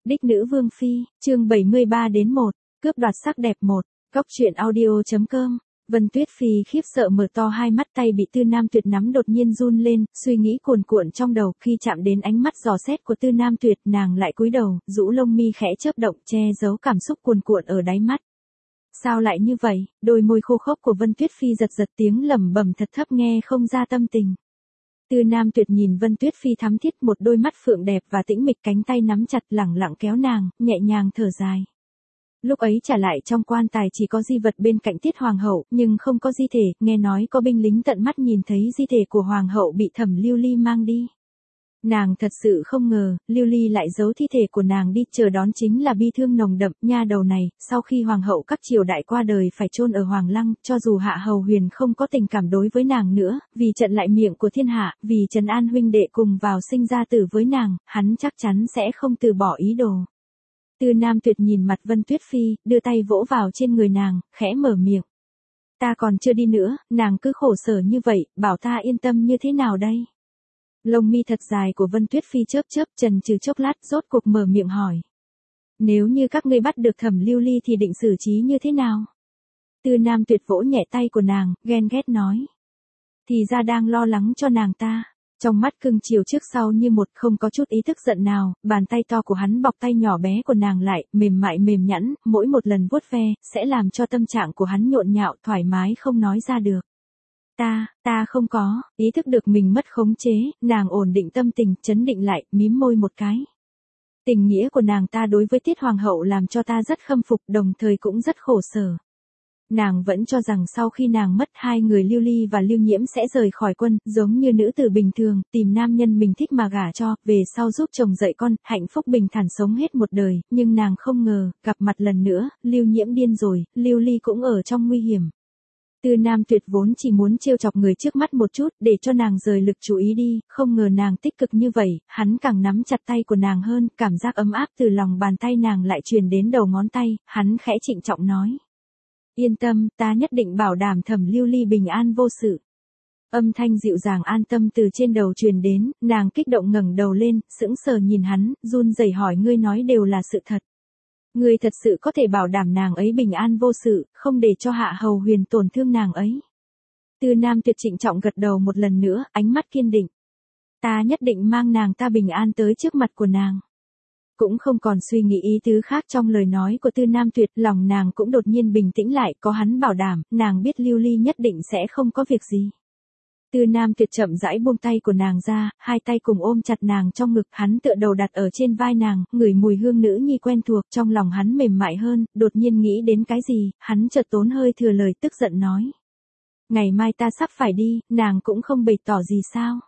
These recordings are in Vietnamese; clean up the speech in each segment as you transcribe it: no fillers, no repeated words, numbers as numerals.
Đích nữ vương phi, chương 73-1, cướp đoạt sắc đẹp 1, Cóc truyện audio.com. Vân Tuyết Phi khiếp sợ mở to hai mắt, tay bị Tư Nam Tuyệt nắm đột nhiên run lên, suy nghĩ cuồn cuộn trong đầu, khi chạm đến ánh mắt dò xét của Tư Nam Tuyệt, nàng lại cúi đầu, rũ lông mi khẽ chớp động, che giấu cảm xúc cuồn cuộn ở đáy mắt. Sao lại như vậy? Đôi môi khô khốc của Vân Tuyết Phi giật giật, tiếng lẩm bẩm thật thấp nghe không ra tâm tình. Tư Nam Tuyệt nhìn Vân Tuyết Phi thắm thiết, một đôi mắt phượng đẹp và tĩnh mịch, cánh tay nắm chặt lẳng lặng kéo nàng, nhẹ nhàng thở dài. Lúc ấy trả lại trong quan tài chỉ có di vật bên cạnh Tiết Hoàng hậu, nhưng không có di thể, nghe nói có binh lính tận mắt nhìn thấy di thể của Hoàng hậu bị Thẩm Lưu Ly mang đi. Nàng thật sự không ngờ, Lưu Ly lại giấu thi thể của nàng đi, chờ đón chính là bi thương nồng đậm. Nha đầu này, sau khi Hoàng hậu các triều đại qua đời phải chôn ở Hoàng Lăng, cho dù Hạ Hầu Huyền không có tình cảm đối với nàng nữa, vì trận lại miệng của thiên hạ, vì trấn an huynh đệ cùng vào sinh ra tử với nàng, hắn chắc chắn sẽ không từ bỏ ý đồ. Tư Nam Tuyệt nhìn mặt Vân Tuyết Phi, đưa tay vỗ vào trên người nàng, khẽ mở miệng. Ta còn chưa đi nữa, nàng cứ khổ sở như vậy, bảo ta yên tâm như thế nào đây? Lông mi thật dài của Vân Tuyết Phi chớp chớp, chần chừ chốc lát, rốt cuộc mở miệng hỏi. Nếu như các ngươi bắt được Thẩm Lưu Ly thì định xử trí như thế nào? Tư Nam Tuyệt vỗ nhẹ tay của nàng, ghen ghét nói. Thì ra đang lo lắng cho nàng ta. Trong mắt cưng chiều trước sau như một, không có chút ý thức giận nào, bàn tay to của hắn bọc tay nhỏ bé của nàng lại, mềm mại mềm nhẵn, mỗi một lần vuốt ve, sẽ làm cho tâm trạng của hắn nhộn nhạo, thoải mái không nói ra được. Ta không có, ý thức được mình mất khống chế, nàng ổn định tâm tình, chấn định lại, mím môi một cái. Tình nghĩa của nàng ta đối với Tiết Hoàng hậu làm cho ta rất khâm phục, đồng thời cũng rất khổ sở. Nàng vẫn cho rằng sau khi nàng mất, hai người Lưu Ly và Lưu Nhiễm sẽ rời khỏi quân, giống như nữ tử bình thường, tìm nam nhân mình thích mà gả cho, về sau giúp chồng dạy con, hạnh phúc bình thản sống hết một đời, nhưng nàng không ngờ, gặp mặt lần nữa, Lưu Nhiễm điên rồi, Lưu Ly cũng ở trong nguy hiểm. Tư Nam Tuyệt vốn chỉ muốn trêu chọc người trước mắt một chút, để cho nàng rời lực chú ý đi, không ngờ nàng tích cực như vậy, hắn càng nắm chặt tay của nàng hơn, cảm giác ấm áp từ lòng bàn tay nàng lại truyền đến đầu ngón tay, hắn khẽ trịnh trọng nói. Yên tâm, ta nhất định bảo đảm Thẩm Lưu Ly bình an vô sự. Âm thanh dịu dàng an tâm từ trên đầu truyền đến, nàng kích động ngẩng đầu lên, sững sờ nhìn hắn, run rẩy hỏi, ngươi nói đều là sự thật. Ngươi thật sự có thể bảo đảm nàng ấy bình an vô sự, không để cho Hạ Hầu Huyền tổn thương nàng ấy. Tư Nam Tuyệt trịnh trọng gật đầu một lần nữa, ánh mắt kiên định. Ta nhất định mang nàng ta bình an tới trước mặt của nàng. Cũng không còn suy nghĩ ý tứ khác trong lời nói của Tư Nam Tuyệt, lòng nàng cũng đột nhiên bình tĩnh lại, có hắn bảo đảm, nàng biết Lưu Ly nhất định sẽ không có việc gì. Tư Nam Tuyệt chậm rãi buông tay của nàng ra, hai tay cùng ôm chặt nàng trong ngực, hắn tựa đầu đặt ở trên vai nàng, ngửi mùi hương nữ nhi quen thuộc, trong lòng hắn mềm mại hơn, đột nhiên nghĩ đến cái gì, hắn chợt tốn hơi thừa lời, tức giận nói. Ngày mai ta sắp phải đi, nàng cũng không bày tỏ gì sao?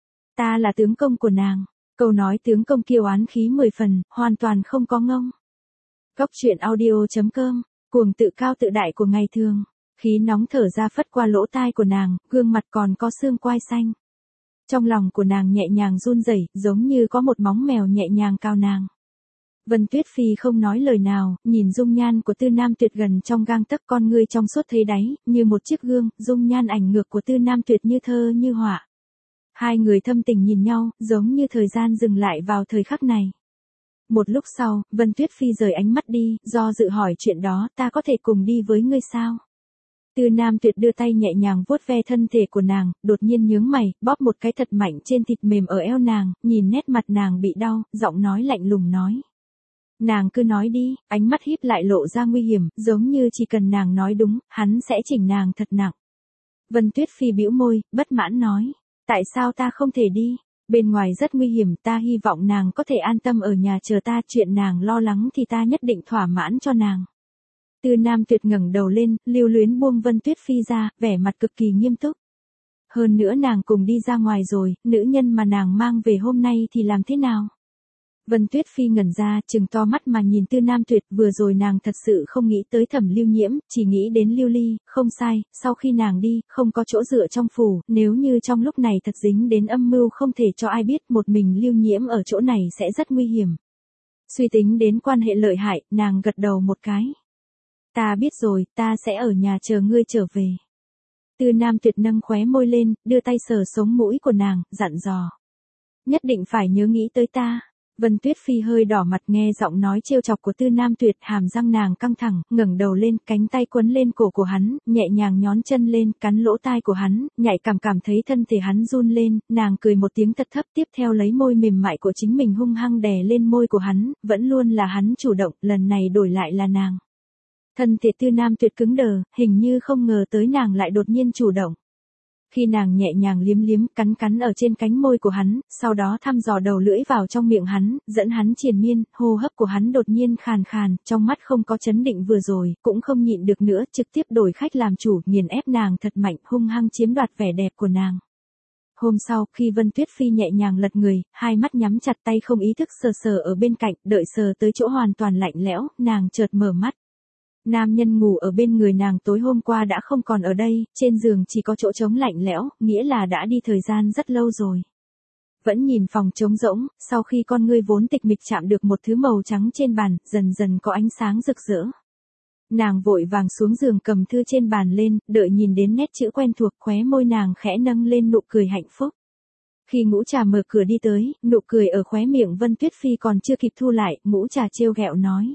Ta là tướng công của nàng. Câu nói tướng công kiêu oán khí 10 phần, hoàn toàn không có ngông. Cóc truyện audio.com, cuồng tự cao tự đại của ngày thường. Khí nóng thở ra phất qua lỗ tai của nàng, gương mặt còn có xương quai xanh. Trong lòng của nàng nhẹ nhàng run rẩy, giống như có một móng mèo nhẹ nhàng cào nàng. Vân Tuyết Phi không nói lời nào, nhìn dung nhan của Tư Nam Tuyệt gần trong gang tấc, con ngươi trong suốt thấy đáy, như một chiếc gương, dung nhan ảnh ngược của Tư Nam Tuyệt như thơ như họa. Hai người thâm tình nhìn nhau, giống như thời gian dừng lại vào thời khắc này. Một lúc sau, Vân Tuyết Phi rời ánh mắt đi, do dự hỏi, chuyện đó, ta có thể cùng đi với ngươi sao? Tư Nam Tuyệt đưa tay nhẹ nhàng vuốt ve thân thể của nàng, đột nhiên nhướng mày, bóp một cái thật mạnh trên thịt mềm ở eo nàng, nhìn nét mặt nàng bị đau, giọng nói lạnh lùng nói. Nàng cứ nói đi, ánh mắt híp lại lộ ra nguy hiểm, giống như chỉ cần nàng nói đúng, hắn sẽ chỉnh nàng thật nặng. Vân Tuyết Phi bĩu môi, bất mãn nói. Tại sao ta không thể đi? Bên ngoài rất nguy hiểm, ta hy vọng nàng có thể an tâm ở nhà chờ ta, chuyện nàng lo lắng thì ta nhất định thỏa mãn cho nàng. Tư Nam Tuyệt ngẩng đầu lên, lưu luyến buông Vân Tuyết Phi ra, vẻ mặt cực kỳ nghiêm túc. Hơn nữa nàng cùng đi ra ngoài rồi, nữ nhân mà nàng mang về hôm nay thì làm thế nào? Vân Tuyết Phi ngẩn ra, trừng to mắt mà nhìn Tư Nam Tuyệt, vừa rồi nàng thật sự không nghĩ tới Thẩm Lưu Nhiễm, chỉ nghĩ đến Lưu Ly, không sai, sau khi nàng đi, không có chỗ dựa trong phủ, nếu như trong lúc này thật dính đến âm mưu không thể cho ai biết, một mình Lưu Nhiễm ở chỗ này sẽ rất nguy hiểm. Suy tính đến quan hệ lợi hại, nàng gật đầu một cái. Ta biết rồi, ta sẽ ở nhà chờ ngươi trở về. Tư Nam Tuyệt nâng khóe môi lên, đưa tay sờ sống mũi của nàng, dặn dò. Nhất định phải nhớ nghĩ tới ta. Vân Tuyết Phi hơi đỏ mặt nghe giọng nói trêu chọc của Tư Nam Tuyệt, hàm răng nàng căng thẳng, ngẩng đầu lên, cánh tay quấn lên cổ của hắn, nhẹ nhàng nhón chân lên, cắn lỗ tai của hắn, nhạy cảm thấy thân thể hắn run lên, nàng cười một tiếng thật thấp, tiếp theo lấy môi mềm mại của chính mình hung hăng đè lên môi của hắn, vẫn luôn là hắn chủ động, lần này đổi lại là nàng. Thân thể Tư Nam Tuyệt cứng đờ, hình như không ngờ tới nàng lại đột nhiên chủ động. Khi nàng nhẹ nhàng liếm cắn ở trên cánh môi của hắn, sau đó thăm dò đầu lưỡi vào trong miệng hắn, dẫn hắn triền miên, hô hấp của hắn đột nhiên khàn khàn, trong mắt không có chấn định vừa rồi, cũng không nhịn được nữa, trực tiếp đổi khách làm chủ, nghiền ép nàng thật mạnh, hung hăng chiếm đoạt vẻ đẹp của nàng. Hôm sau, khi Vân Tuyết Phi nhẹ nhàng lật người, hai mắt nhắm chặt, tay không ý thức sờ ở bên cạnh, đợi sờ tới chỗ hoàn toàn lạnh lẽo, nàng chợt mở mắt. Nam nhân ngủ ở bên người nàng tối hôm qua đã không còn ở đây, trên giường chỉ có chỗ trống lạnh lẽo, nghĩa là đã đi thời gian rất lâu rồi. Vẫn nhìn phòng trống rỗng, sau khi con ngươi vốn tịch mịch chạm được một thứ màu trắng trên bàn, dần dần có ánh sáng rực rỡ. Nàng vội vàng xuống giường cầm thư trên bàn lên, đợi nhìn đến nét chữ quen thuộc, khóe môi nàng khẽ nâng lên nụ cười hạnh phúc. Khi Ngũ Trà mở cửa đi tới, nụ cười ở khóe miệng Vân Tuyết Phi còn chưa kịp thu lại, Ngũ Trà trêu ghẹo nói.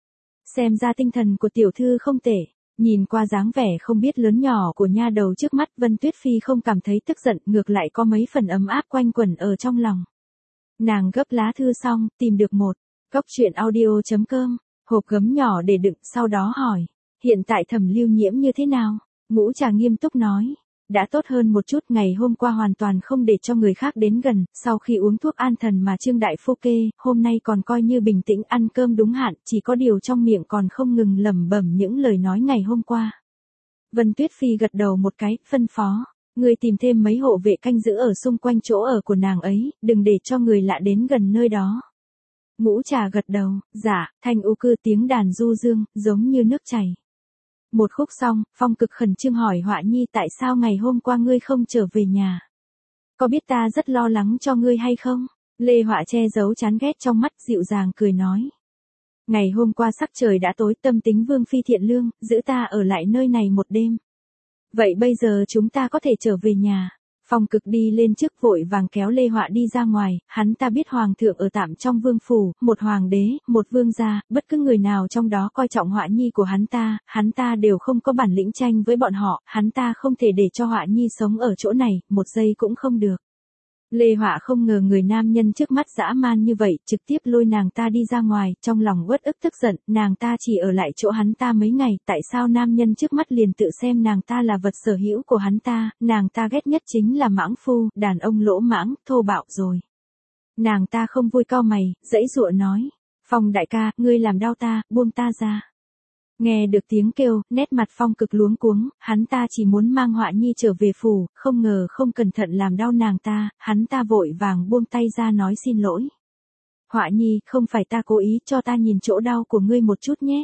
Xem ra tinh thần của tiểu thư không tệ, nhìn qua dáng vẻ không biết lớn nhỏ của nha đầu trước mắt, Vân Tuyết Phi không cảm thấy tức giận, ngược lại có mấy phần ấm áp quanh quẩn ở trong lòng. Nàng gấp lá thư xong, tìm được một cốc truyện audio.com, hộp gấm nhỏ để đựng, sau đó hỏi, hiện tại Thẩm Lưu Nhiễm như thế nào? Ngũ Trà nghiêm túc nói, đã tốt hơn một chút, ngày hôm qua hoàn toàn không để cho người khác đến gần, sau khi uống thuốc an thần mà Trương đại phu kê, hôm nay còn coi như bình tĩnh ăn cơm đúng hạn, chỉ có điều trong miệng còn không ngừng lẩm bẩm những lời nói ngày hôm qua. Vân Tuyết Phi gật đầu một cái, phân phó, người tìm thêm mấy hộ vệ canh giữ ở xung quanh chỗ ở của nàng ấy, đừng để cho người lạ đến gần nơi đó. Ngũ Trà gật đầu, dạ, thanh u cư tiếng đàn du dương, giống như nước chảy. Một khúc xong, Phong Cực khẩn trương hỏi Họa Nhi, tại sao ngày hôm qua ngươi không trở về nhà? Có biết ta rất lo lắng cho ngươi hay không? Lê Họa che giấu chán ghét trong mắt, dịu dàng cười nói. Ngày hôm qua sắc trời đã tối, tâm tính Vương Phi thiện lương, giữ ta ở lại nơi này một đêm. Vậy bây giờ chúng ta có thể trở về nhà. Phong Cực đi lên trước vội vàng kéo Lê Họa đi ra ngoài, hắn ta biết hoàng thượng ở tạm trong vương phủ, một hoàng đế, một vương gia, bất cứ người nào trong đó coi trọng Họa Nhi của hắn ta đều không có bản lĩnh tranh với bọn họ, hắn ta không thể để cho Họa Nhi sống ở chỗ này, một giây cũng không được. Lê Họa không ngờ người nam nhân trước mắt dã man như vậy, trực tiếp lôi nàng ta đi ra ngoài, trong lòng uất ức tức giận, nàng ta chỉ ở lại chỗ hắn ta mấy ngày, tại sao nam nhân trước mắt liền tự xem nàng ta là vật sở hữu của hắn ta, nàng ta ghét nhất chính là mãng phu, đàn ông lỗ mãng, thô bạo rồi. Nàng ta không vui cau mày, giãy giụa nói, Phong đại ca, ngươi làm đau ta, buông ta ra. Nghe được tiếng kêu, nét mặt Phong Cực luống cuống, hắn ta chỉ muốn mang Họa Nhi trở về phủ, không ngờ không cẩn thận làm đau nàng ta, hắn ta vội vàng buông tay ra nói xin lỗi. Họa Nhi, không phải ta cố ý, cho ta nhìn chỗ đau của ngươi một chút nhé.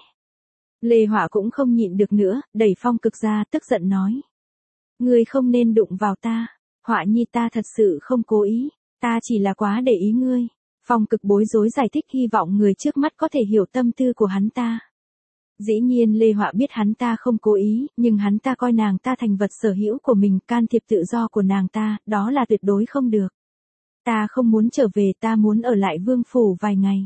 Lê Họa cũng không nhịn được nữa, đẩy Phong Cực ra, tức giận nói. Ngươi không nên đụng vào ta, Họa Nhi ta thật sự không cố ý, ta chỉ là quá để ý ngươi. Phong Cực bối rối giải thích, hy vọng người trước mắt có thể hiểu tâm tư của hắn ta. Dĩ nhiên Lê Họa biết hắn ta không cố ý, nhưng hắn ta coi nàng ta thành vật sở hữu của mình, can thiệp tự do của nàng ta, đó là tuyệt đối không được. Ta không muốn trở về, ta muốn ở lại vương phủ vài ngày.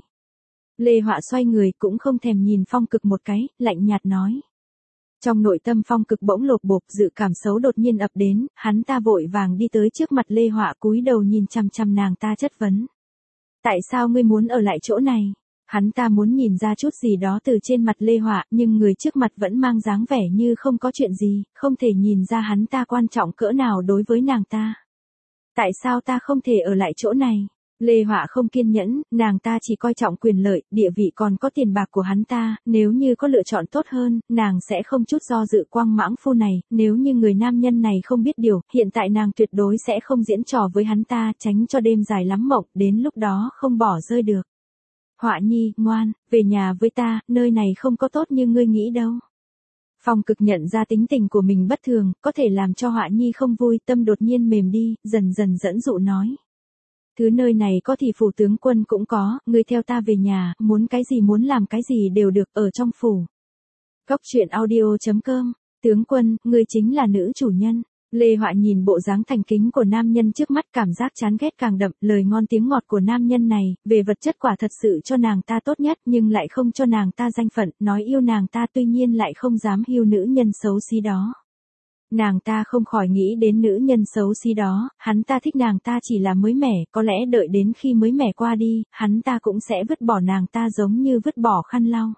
Lê Họa xoay người cũng không thèm nhìn Phong Cực một cái, lạnh nhạt nói. Trong nội tâm Phong Cực bỗng lột bột, dự cảm xấu đột nhiên ập đến, hắn ta vội vàng đi tới trước mặt Lê Họa, cúi đầu nhìn chằm chằm nàng ta chất vấn. Tại sao ngươi muốn ở lại chỗ này? Hắn ta muốn nhìn ra chút gì đó từ trên mặt Lê Họa, nhưng người trước mặt vẫn mang dáng vẻ như không có chuyện gì, không thể nhìn ra hắn ta quan trọng cỡ nào đối với nàng ta. Tại sao ta không thể ở lại chỗ này? Lê Họa không kiên nhẫn, nàng ta chỉ coi trọng quyền lợi, địa vị còn có tiền bạc của hắn ta, nếu như có lựa chọn tốt hơn, nàng sẽ không chút do dự quăng mãng phu này, nếu như người nam nhân này không biết điều, hiện tại nàng tuyệt đối sẽ không diễn trò với hắn ta, tránh cho đêm dài lắm mộng, đến lúc đó không bỏ rơi được. Họa Nhi, ngoan, về nhà với ta, nơi này không có tốt như ngươi nghĩ đâu. Phong Cực nhận ra tính tình của mình bất thường, có thể làm cho Họa Nhi không vui, tâm đột nhiên mềm đi, dần dần dẫn dụ nói. Thứ nơi này có thì phủ tướng quân cũng có, ngươi theo ta về nhà, muốn cái gì muốn làm cái gì đều được, ở trong phủ. Cốc truyện audio.com, tướng quân, ngươi chính là nữ chủ nhân. Lê Họa nhìn bộ dáng thành kính của nam nhân trước mắt cảm giác chán ghét càng đậm, lời ngon tiếng ngọt của nam nhân này, về vật chất quả thật sự cho nàng ta tốt nhất nhưng lại không cho nàng ta danh phận, nói yêu nàng ta tuy nhiên lại không dám hiu nữ nhân xấu xí đó. Nàng ta không khỏi nghĩ đến nữ nhân xấu xí đó, hắn ta thích nàng ta chỉ là mới mẻ, có lẽ đợi đến khi mới mẻ qua đi, hắn ta cũng sẽ vứt bỏ nàng ta giống như vứt bỏ khăn lau.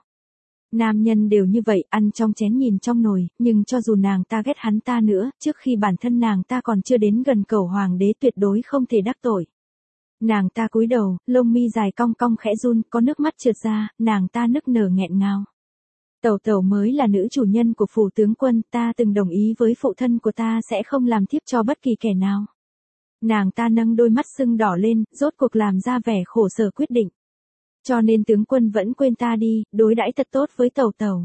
Nam nhân đều như vậy, ăn trong chén nhìn trong nồi, nhưng cho dù nàng ta ghét hắn ta nữa, trước khi bản thân nàng ta còn chưa đến gần cẩu hoàng đế tuyệt đối không thể đắc tội. Nàng ta cúi đầu, lông mi dài cong cong khẽ run, có nước mắt trượt ra, nàng ta nức nở nghẹn ngào. Tẩu tẩu mới là nữ chủ nhân của phủ tướng quân, ta từng đồng ý với phụ thân của ta sẽ không làm thiếp cho bất kỳ kẻ nào. Nàng ta nâng đôi mắt sưng đỏ lên, rốt cuộc làm ra vẻ khổ sở quyết định. Cho nên tướng quân vẫn quên ta đi, đối đãi thật tốt với tẩu tẩu.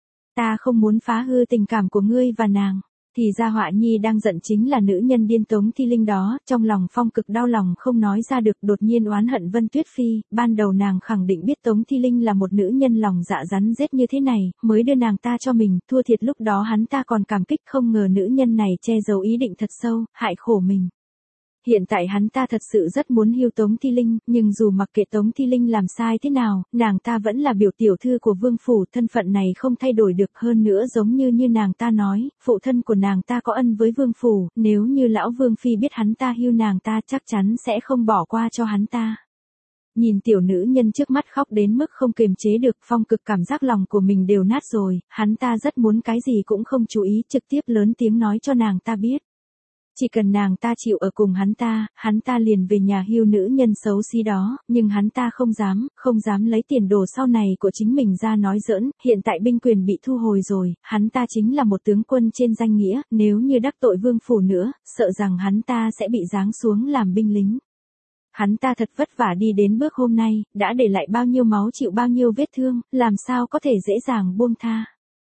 Ta không muốn phá hư tình cảm của ngươi và nàng. Thì ra Họa Nhi đang giận chính là nữ nhân điên Tống Thi Linh đó, trong lòng Phong cực đau lòng không nói ra được, đột nhiên oán hận Vân Tuyết Phi, ban đầu nàng khẳng định biết Tống Thi Linh là một nữ nhân lòng dạ rắn rết như thế này, mới đưa nàng ta cho mình, thua thiệt lúc đó hắn ta còn cảm kích, không ngờ nữ nhân này che giấu ý định thật sâu, hại khổ mình. Hiện tại hắn ta thật sự rất muốn hiu Tống Thi Linh, nhưng dù mặc kệ Tống Thi Linh làm sai thế nào, nàng ta vẫn là biểu tiểu thư của vương phủ, thân phận này không thay đổi được, hơn nữa giống như nàng ta nói, phụ thân của nàng ta có ân với vương phủ, nếu như lão vương phi biết hắn ta hiu nàng ta chắc chắn sẽ không bỏ qua cho hắn ta. Nhìn tiểu nữ nhân trước mắt khóc đến mức không kiềm chế được, Phong cực cảm giác lòng của mình đều nát rồi, hắn ta rất muốn cái gì cũng không chú ý, trực tiếp lớn tiếng nói cho nàng ta biết. Chỉ cần nàng ta chịu ở cùng hắn ta liền về nhà hiu nữ nhân xấu xí đó, nhưng hắn ta không dám lấy tiền đồ sau này của chính mình ra nói giỡn, hiện tại binh quyền bị thu hồi rồi, hắn ta chính là một tướng quân trên danh nghĩa, nếu như đắc tội vương phủ nữa, sợ rằng hắn ta sẽ bị giáng xuống làm binh lính. Hắn ta thật vất vả đi đến bước hôm nay, đã để lại bao nhiêu máu chịu bao nhiêu vết thương, làm sao có thể dễ dàng buông tha.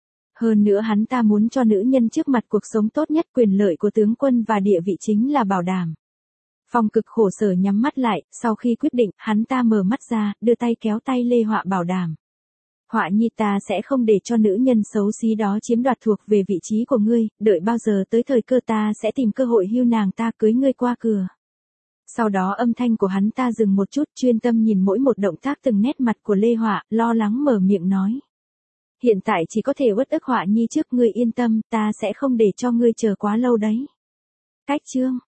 Hơn nữa hắn ta muốn cho nữ nhân trước mặt cuộc sống tốt nhất, quyền lợi của tướng quân và địa vị chính là bảo đảm. Phong cực khổ sở nhắm mắt lại, sau khi quyết định, hắn ta mở mắt ra, đưa tay kéo tay Lê Họa bảo đảm. Họa Nhi, ta sẽ không để cho nữ nhân xấu xí đó chiếm đoạt thuộc về vị trí của ngươi, đợi bao giờ tới thời cơ ta sẽ tìm cơ hội hiu nàng ta cưới ngươi qua cửa. Sau đó âm thanh của hắn ta dừng một chút, chuyên tâm nhìn mỗi một động tác từng nét mặt của Lê Họa, lo lắng mở miệng nói. Hiện tại chỉ có thể uất ức Họa Nhi trước, ngươi yên tâm, ta sẽ không để cho ngươi chờ quá lâu đấy. Cách chương